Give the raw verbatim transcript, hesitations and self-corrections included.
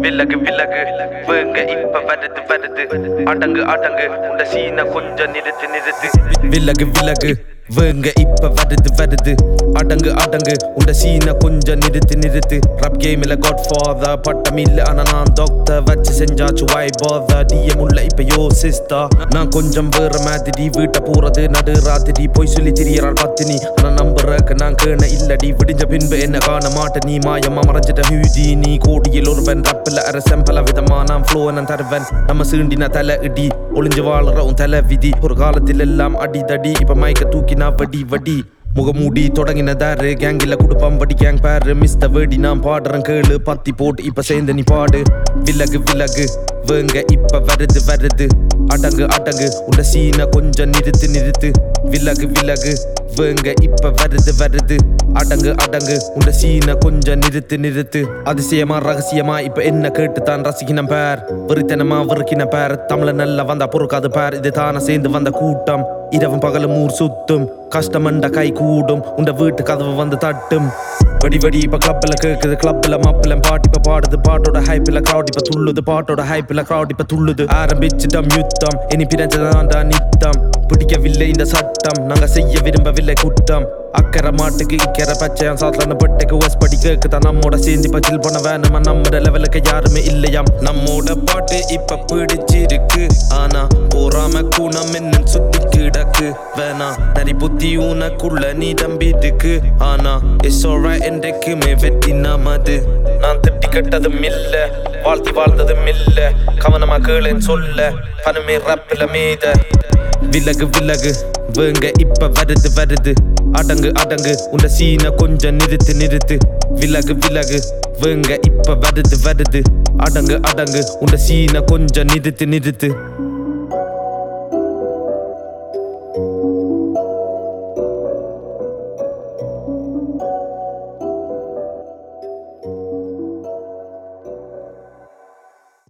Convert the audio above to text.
விலகு விலகு வேங்க இப்ப வருது வருது அடங்கு அடங்கு உண்ட சீன கொஞ்சம் நிறுத்து நிறுத்து விலகு விலகு வேங்க இப்ப வருது வருது அடங்கு அடங்கு உண்ட சீன கொஞ்சம் நிறுத்து நிறுத்து ரப் கேமில காட்ஃபாதர் பட்டம் இல்ல ஆனா நான் டாக்டர் வச்சு செஞ்சாச்சு வை பாதர் டிஎம் உள்ள இப்ப யோ சிஸ்டா நான் கொஞ்சம் வேற மாதிரி வீட்டை போறது நடு ராத்திரி போய் சொல்லி திரியறாள் பத்தினி ஆனா நம்புறக்கு நான் கேன இல்லடி விடிஞ்ச பின்பு என்ன காண மாட்ட நீ மாயமா மறைஞ்சிட்ட ஹியூதி நீ கோடியில் ஒருவன் ரப்பில் அரசன் பல விதமா நான் ஃப்ளோ நான் தருவன் நம்ம சீண்டின தலை இடி ஒளிஞ்சு வாழற உன் தலை விதி ஒரு காலத்தில் எல்லாம் அடிதடி இப்ப மயக்க தூக்கினா வடி வடி முகமூடி தொடங்கினதாரு கேங்கில குடுப்பம் வடி கேங் பேரு மிஸ்ட வேடி நான் பாடுறேன் கேளு பத்தி போட்டு இப்ப சேர்ந்து நீ பாடு விலகு விலகு வேங்க இப்ப வருது வருது அடங்கு அடங்கு உண்ட சீன கொஞ்சம் நிறுத்து நிறுத்து விலகு விலகு வேங்க இப்ப வருது வருது அடங்கு அடங்கு உண்ட சீன கொஞ்சம் நிறுத்து நிறுத்து அதிசயமா ரகசியமா இப்ப என்ன கேட்டு தான் ரசிக்கின பேர் வெறித்தனமா வெறுக்கின பேர் தமிழ நல்ல வந்தா பொறுக்காது பேர் இது தானே சேர்ந்து வந்த கூட்டம் இரவும் பகலும் ஊர் சுத்தும் கஷ்டமண்ட கை கூடும் உண்ட வீட்டு கதவு வந்து தட்டும் வடி வடி இப்ப கிளப்ல கேக்குது கிளப்ல மாப்பிள்ள பாட்டு இப்ப பாடுது பாட்டோட ஹைப்ல கிரௌட் இப்ப துள்ளுது பாட்டோட ஹைப்ல கிரௌட் இப்ப துள்ளுது ஆரம்பிச்சிட்டம் யுத்தம் இனி பிரிஞ்சதாண்டா நித்தம் பிடிக்கவில்லை இந்த சட்டம் நாங்க செய்ய விரும்பவில்லை குற்றம் அக்கறை மாட்டுக்கு இக்கரை பச்சையாம் சாத்தலான பட்டைக்கு வஸ் படி கேக்குதான் நம்மோட சேர்ந்து பச்சில் பண்ண வேணுமா நம்மட லெவலுக்கு யாருமே இல்லையாம் நம்மோட பாட்டு இப்ப பிடிச்சிருக்கு ஆனா போறாம கூணம் என்ன சுத்தி கிடக்கு வேணா நரி புத்தி உனக்குள்ள நீ தம்பிதுக்கு ஆனா இட்ஸ் ஆல்ரைட் என்றைக்குமே வெற்றி நமது நான் திட்டி கட்டதும் இல்ல வாழ்த்தி வாழ்ந்ததும் இல்ல கவனமா கேளுன்னு சொல்ல பணமே ரப்பில மீத விலகு விலகு வேங்க இப்ப வருது வருது அடங்கு அடங்கு உண்ட சீன கொஞ்சம் நிறுத்து நிறுத்து விலகு விலகு வேங்க இப்ப வருது வருது அடங்கு அடங்கு உண்ட சீன கொஞ்சம் நிறுத்து நிறுத்து